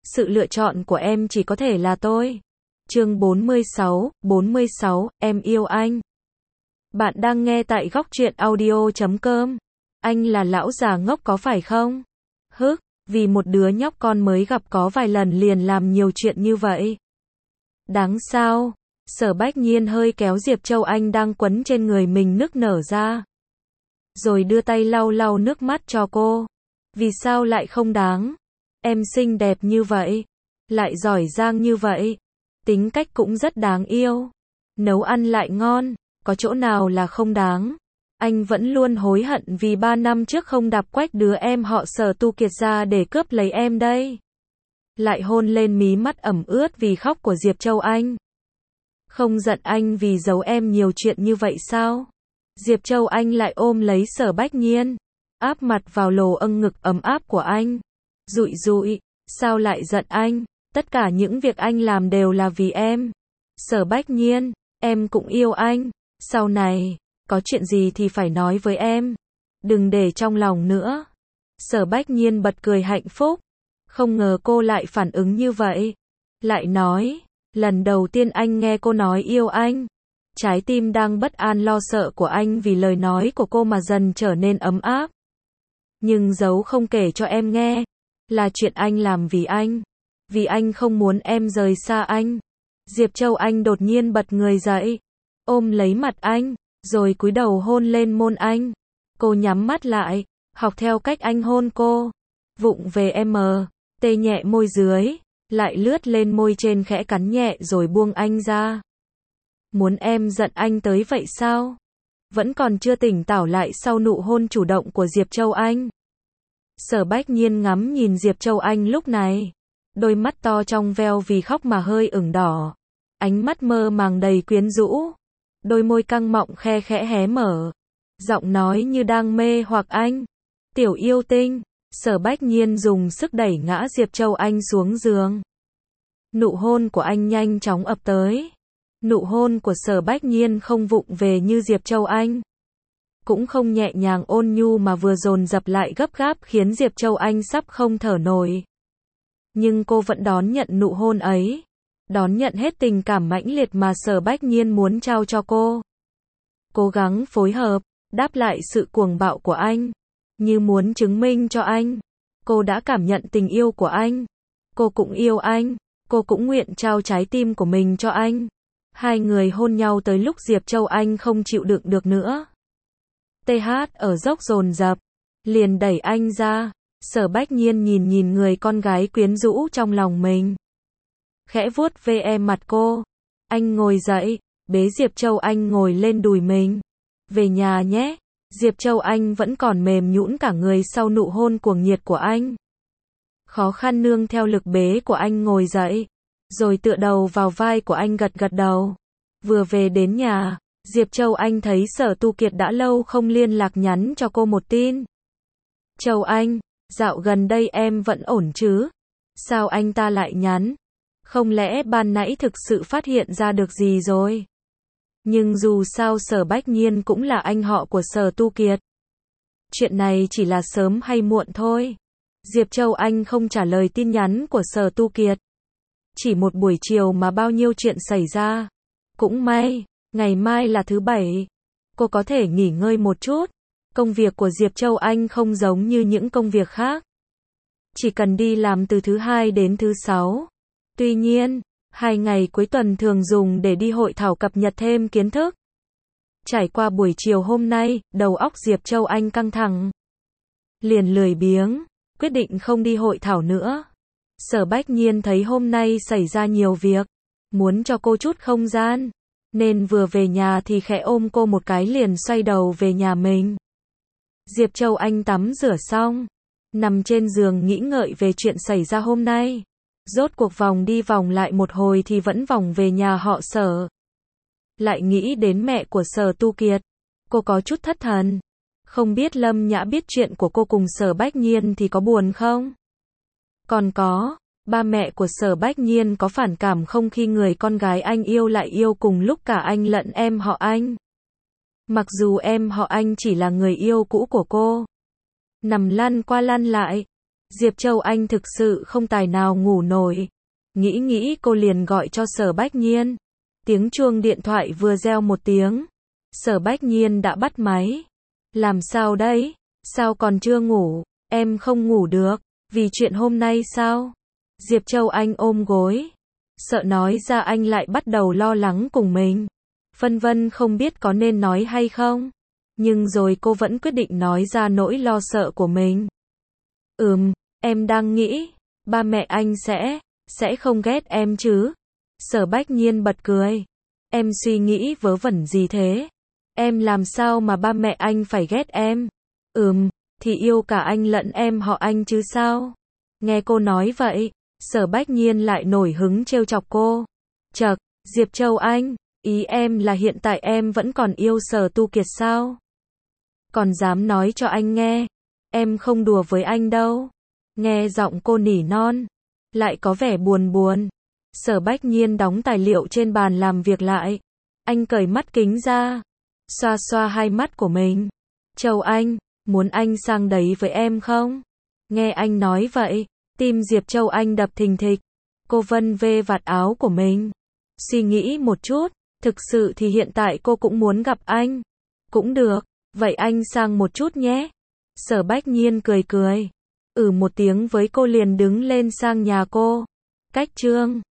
sự lựa chọn của em chỉ có thể là tôi. Chương 46, em yêu anh. Bạn đang nghe tại góc truyện audio.com. Anh là lão già ngốc có phải không? Hức, vì một đứa nhóc con mới gặp có vài lần liền làm nhiều chuyện như vậy. Đáng sao? Sở Bách Nhiên hơi kéo Diệp Châu Anh đang quấn trên người mình nức nở ra. Rồi đưa tay lau lau nước mắt cho cô. Vì sao lại không đáng? Em xinh đẹp như vậy, lại giỏi giang như vậy, tính cách cũng rất đáng yêu, nấu ăn lại ngon, có chỗ nào là không đáng? Anh vẫn luôn hối hận vì 3 năm trước không đạp quách đứa em họ Sở Tu Kiệt ra để cướp lấy em đây. Lại hôn lên mí mắt ẩm ướt vì khóc của Diệp Châu Anh. Không giận anh vì giấu em nhiều chuyện như vậy sao? Diệp Châu Anh lại ôm lấy Sở Bách Nhiên, áp mặt vào lồ âng ngực ấm áp của anh. Dụi dụi, sao lại giận anh? Tất cả những việc anh làm đều là vì em. Sở Bách Nhiên, em cũng yêu anh. Sau này, có chuyện gì thì phải nói với em. Đừng để trong lòng nữa. Sở Bách Nhiên bật cười hạnh phúc. Không ngờ cô lại phản ứng như vậy. Lại nói, lần đầu tiên anh nghe cô nói yêu anh. Trái tim đang bất an lo sợ của anh vì lời nói của cô mà dần trở nên ấm áp. Nhưng giấu không kể cho em nghe. Là chuyện anh làm vì anh không muốn em rời xa anh. Diệp Châu Anh đột nhiên bật người dậy, ôm lấy mặt anh, rồi cúi đầu hôn lên môi anh. Cô nhắm mắt lại, học theo cách anh hôn cô. Vụng về em tê nhẹ môi dưới, lại lướt lên môi trên khẽ cắn nhẹ rồi buông anh ra. Muốn em giận anh tới vậy sao? Vẫn còn chưa tỉnh táo lại sau nụ hôn chủ động của Diệp Châu Anh. Sở Bách Nhiên ngắm nhìn Diệp Châu Anh lúc này. Đôi mắt to trong veo vì khóc mà hơi ửng đỏ. Ánh mắt mơ màng đầy quyến rũ. Đôi môi căng mọng khe khẽ hé mở. Giọng nói như đang mê hoặc anh. Tiểu yêu tinh. Sở Bách Nhiên dùng sức đẩy ngã Diệp Châu Anh xuống giường. Nụ hôn của anh nhanh chóng ập tới. Nụ hôn của Sở Bách Nhiên không vụng về như Diệp Châu Anh. Cũng không nhẹ nhàng ôn nhu mà vừa dồn dập lại gấp gáp khiến Diệp Châu Anh sắp không thở nổi. Nhưng cô vẫn đón nhận nụ hôn ấy. Đón nhận hết tình cảm mãnh liệt mà Sở Bách Nhiên muốn trao cho cô. Cố gắng phối hợp, đáp lại sự cuồng bạo của anh. Như muốn chứng minh cho anh. Cô đã cảm nhận tình yêu của anh. Cô cũng yêu anh. Cô cũng nguyện trao trái tim của mình cho anh. Hai người hôn nhau tới lúc Diệp Châu Anh không chịu đựng được nữa. TH ở dốc dồn dập, liền đẩy anh ra. Sở Bách Nhiên nhìn người con gái quyến rũ trong lòng mình. Khẽ vuốt ve mặt cô. Anh ngồi dậy, bế Diệp Châu Anh ngồi lên đùi mình. Về nhà nhé. Diệp Châu Anh vẫn còn mềm nhũn cả người sau nụ hôn cuồng nhiệt của anh. Khó khăn nương theo lực bế của anh ngồi dậy. Rồi tựa đầu vào vai của anh gật gật đầu. Vừa về đến nhà, Diệp Châu Anh thấy Sở Tu Kiệt đã lâu không liên lạc nhắn cho cô một tin. Châu Anh, dạo gần đây em vẫn ổn chứ? Sao anh ta lại nhắn? Không lẽ ban nãy thực sự phát hiện ra được gì rồi? Nhưng dù sao Sở Bách Nhiên cũng là anh họ của Sở Tu Kiệt. Chuyện này chỉ là sớm hay muộn thôi. Diệp Châu Anh không trả lời tin nhắn của Sở Tu Kiệt. Chỉ một buổi chiều mà bao nhiêu chuyện xảy ra. Cũng may, ngày mai là thứ Bảy. Cô có thể nghỉ ngơi một chút. Công việc của Diệp Châu Anh không giống như những công việc khác. Chỉ cần đi làm từ thứ Hai đến thứ Sáu. Tuy nhiên, 2 ngày cuối tuần thường dùng để đi hội thảo cập nhật thêm kiến thức. Trải qua buổi chiều hôm nay, đầu óc Diệp Châu Anh căng thẳng. Liền lười biếng, quyết định không đi hội thảo nữa. Sở Bách Nhiên thấy hôm nay xảy ra nhiều việc, muốn cho cô chút không gian, nên vừa về nhà thì khẽ ôm cô một cái liền xoay đầu về nhà mình. Diệp Châu Anh tắm rửa xong, nằm trên giường nghĩ ngợi về chuyện xảy ra hôm nay. Rốt cuộc vòng đi vòng lại một hồi thì vẫn vòng về nhà họ Sở. Lại nghĩ đến mẹ của Sở Tu Kiệt, cô có chút thất thần. Không biết Lâm Nhã biết chuyện của cô cùng Sở Bách Nhiên thì có buồn không? Còn có, ba mẹ của Sở Bách Nhiên có phản cảm không khi người con gái anh yêu lại yêu cùng lúc cả anh lẫn em họ anh? Mặc dù em họ anh chỉ là người yêu cũ của cô. Nằm lăn qua lăn lại, Diệp Châu Anh thực sự không tài nào ngủ nổi. Nghĩ cô liền gọi cho Sở Bách Nhiên. Tiếng chuông điện thoại vừa reo một tiếng. Sở Bách Nhiên đã bắt máy. Làm sao đấy? Sao còn chưa ngủ? Em không ngủ được. Vì chuyện hôm nay sao? Diệp Châu Anh ôm gối. Sợ nói ra anh lại bắt đầu lo lắng cùng mình. Phân vân không biết có nên nói hay không. Nhưng rồi cô vẫn quyết định nói ra nỗi lo sợ của mình. Em đang nghĩ, ba mẹ anh sẽ không ghét em chứ? Sở Bách Nhiên bật cười. Em suy nghĩ vớ vẩn gì thế? Em làm sao mà ba mẹ anh phải ghét em? Thì yêu cả anh lẫn em họ Anh chứ sao? Nghe cô nói vậy, Sở Bách Nhiên lại nổi hứng trêu chọc cô. Chậc, Diệp Châu Anh, ý em là hiện tại em vẫn còn yêu Sở Tu Kiệt sao? Còn dám nói cho anh nghe, em không đùa với anh đâu. Nghe giọng cô nỉ non, lại có vẻ buồn buồn. Sở Bách Nhiên đóng tài liệu trên bàn làm việc lại. Anh cởi mắt kính ra, xoa xoa hai mắt của mình. Châu Anh, muốn anh sang đấy với em không? Nghe anh nói vậy, tim Diệp Châu Anh đập thình thịch. Cô vân vê vạt áo của mình. Suy nghĩ một chút, thực sự thì hiện tại cô cũng muốn gặp anh. Cũng được, vậy anh sang một chút nhé. Sở Bách Nhiên cười cười. Một tiếng với cô liền đứng lên sang nhà cô. Cách chương